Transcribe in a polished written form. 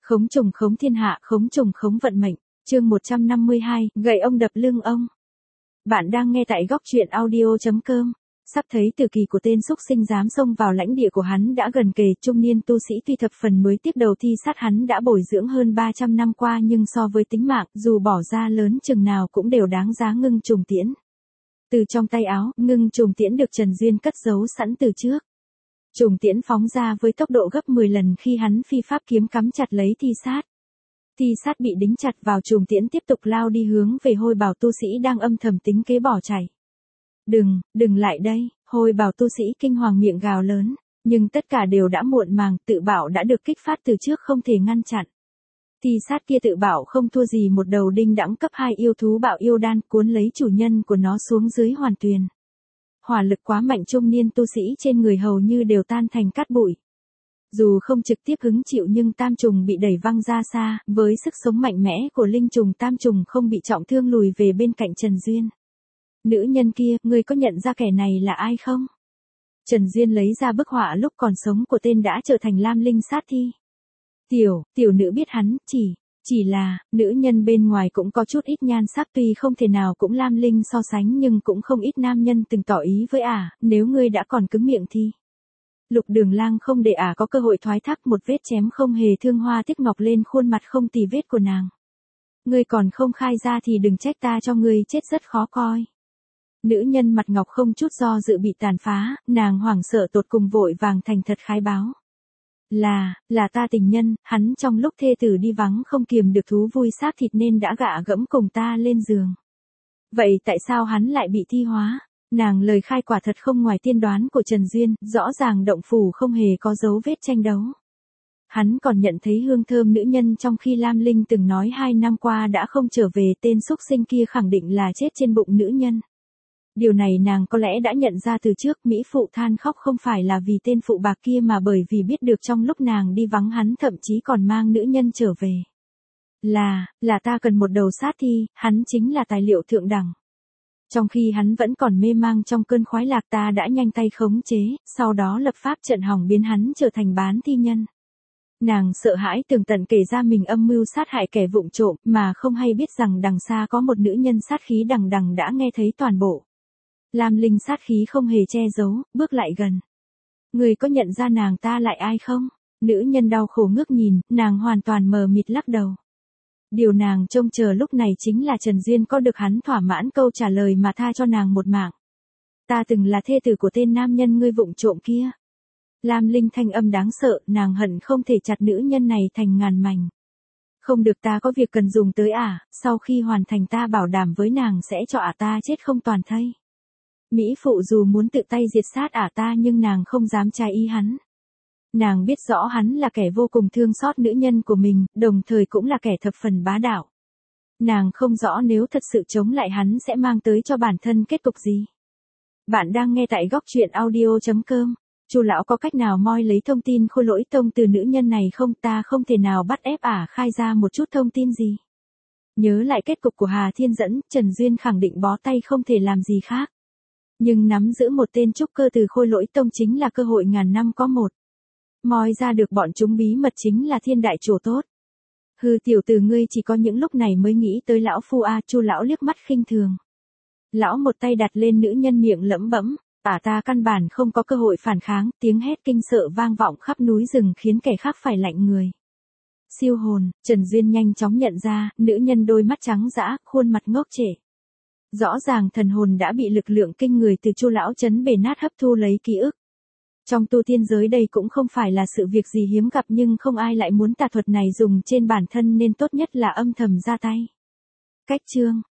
Khống trùng khống thiên hạ, khống trùng khống vận mệnh. Chương 152, gậy ông đập lưng ông. Bạn đang nghe tại góc truyện audio.com. Sắp thấy tử kỳ của tên xúc sinh dám xông vào lãnh địa của hắn đã gần kề. Trung niên tu sĩ tuy thập phần nuối tiếc đầu thi sát hắn đã bồi dưỡng hơn 300 năm qua, nhưng so với tính mạng, dù bỏ ra lớn chừng nào cũng đều đáng giá. Ngưng trùng tiễn. Từ trong tay áo, ngưng trùng tiễn được Trần Duyên cất giấu sẵn từ trước. Trùng tiễn phóng ra với tốc độ gấp 10 lần khi hắn phi pháp kiếm cắm chặt lấy thi sát. Thi sát bị đính chặt vào trùng tiễn tiếp tục lao đi hướng về Hôi Bào tu sĩ đang âm thầm tính kế bỏ chạy. Đừng lại đây, Hôi Bào tu sĩ kinh hoàng miệng gào lớn, nhưng tất cả đều đã muộn màng, tự bảo đã được kích phát từ trước không thể ngăn chặn. Thi sát kia tự bảo không thua gì một đầu đinh đẳng cấp 2 yêu thú bạo yêu đan, cuốn lấy chủ nhân của nó xuống dưới hoàn tuyền. Hỏa lực quá mạnh, trung niên tu sĩ trên người hầu như đều tan thành cát bụi. Dù không trực tiếp hứng chịu nhưng tam trùng bị đẩy văng ra xa, với sức sống mạnh mẽ của linh trùng tam trùng không bị trọng thương lùi về bên cạnh Trần Duyên. Nữ nhân kia, ngươi có nhận ra kẻ này là ai không? Trần Duyên lấy ra bức họa lúc còn sống của tên đã trở thành lam linh sát thi. Tiểu nữ biết hắn, chỉ là, nữ nhân bên ngoài cũng có chút ít nhan sắc, tuy không thể nào cũng lam linh so sánh nhưng cũng không ít nam nhân từng tỏ ý với nếu ngươi đã còn cứng miệng thì. Lục Đường Lang không để có cơ hội thoái thác, một vết chém không hề thương hoa tiếc ngọc lên khuôn mặt không tì vết của nàng. Ngươi còn không khai ra thì đừng trách ta cho ngươi chết rất khó coi. Nữ nhân mặt ngọc không chút do dự bị tàn phá, nàng hoảng sợ tột cùng vội vàng thành thật khai báo. Là ta tình nhân, hắn trong lúc thê tử đi vắng không kiềm được thú vui xác thịt nên đã gạ gẫm cùng ta lên giường. Vậy tại sao hắn lại bị thi hóa? Nàng lời khai quả thật không ngoài tiên đoán của Trần Duyên, rõ ràng động phủ không hề có dấu vết tranh đấu. Hắn còn nhận thấy hương thơm nữ nhân trong khi Lam Linh từng nói 2 năm qua đã không trở về, tên xúc sinh kia khẳng định là chết trên bụng nữ nhân. Điều này nàng có lẽ đã nhận ra từ trước. Mỹ phụ than khóc không phải là vì tên phụ bạc kia mà bởi vì biết được trong lúc nàng đi vắng hắn thậm chí còn mang nữ nhân trở về. Là ta cần một đầu sát thi, hắn chính là tài liệu thượng đẳng. Trong khi hắn vẫn còn mê mang trong cơn khoái lạc, ta đã nhanh tay khống chế, sau đó lập pháp trận hỏng biến hắn trở thành bán thi nhân. Nàng sợ hãi tường tận kể ra mình âm mưu sát hại kẻ vụng trộm, mà không hay biết rằng đằng xa có một nữ nhân sát khí đằng đằng đã nghe thấy toàn bộ. Lam Linh sát khí không hề che giấu, bước lại gần. Người có nhận ra nàng ta lại ai không? Nữ nhân đau khổ ngước nhìn, nàng hoàn toàn mờ mịt lắc đầu. Điều nàng trông chờ lúc này chính là Trần Duyên có được hắn thỏa mãn câu trả lời mà tha cho nàng một mạng. Ta từng là thê tử của tên nam nhân ngươi vụng trộm kia. Lam Linh thanh âm đáng sợ, nàng hận không thể chặt nữ nhân này thành ngàn mảnh. Không được, ta có việc cần dùng tới sau khi hoàn thành ta bảo đảm với nàng sẽ cho ta chết không toàn thây. Mỹ phụ dù muốn tự tay diệt sát ta nhưng nàng không dám trái ý hắn. Nàng biết rõ hắn là kẻ vô cùng thương xót nữ nhân của mình, đồng thời cũng là kẻ thập phần bá đạo. Nàng không rõ nếu thật sự chống lại hắn sẽ mang tới cho bản thân kết cục gì. Bạn đang nghe tại góc truyện audio.com. Chu lão có cách nào moi lấy thông tin Khôi Lỗi Tông từ nữ nhân này không? Ta không thể nào bắt ép khai ra một chút thông tin gì. Nhớ lại kết cục của Hà Thiên Dẫn, Trần Duyên khẳng định bó tay không thể làm gì khác. Nhưng nắm giữ một tên trúc cơ từ Khôi Lỗi Tông chính là cơ hội ngàn năm có một. Moi ra được bọn chúng bí mật chính là thiên đại chỗ tốt. Hư tiểu tử ngươi chỉ có những lúc này mới nghĩ tới lão phu Chu lão liếc mắt khinh thường. Lão một tay đặt lên nữ nhân miệng lẩm bẩm, ta căn bản không có cơ hội phản kháng, tiếng hét kinh sợ vang vọng khắp núi rừng khiến kẻ khác phải lạnh người. Siêu hồn, Trần Duyên nhanh chóng nhận ra, nữ nhân đôi mắt trắng dã, khuôn mặt ngốc trệ. Rõ ràng thần hồn đã bị lực lượng kinh người từ Chu lão chấn bể nát hấp thu lấy ký ức. Trong tu tiên giới đây cũng không phải là sự việc gì hiếm gặp, nhưng không ai lại muốn tà thuật này dùng trên bản thân nên tốt nhất là âm thầm ra tay. Cách chương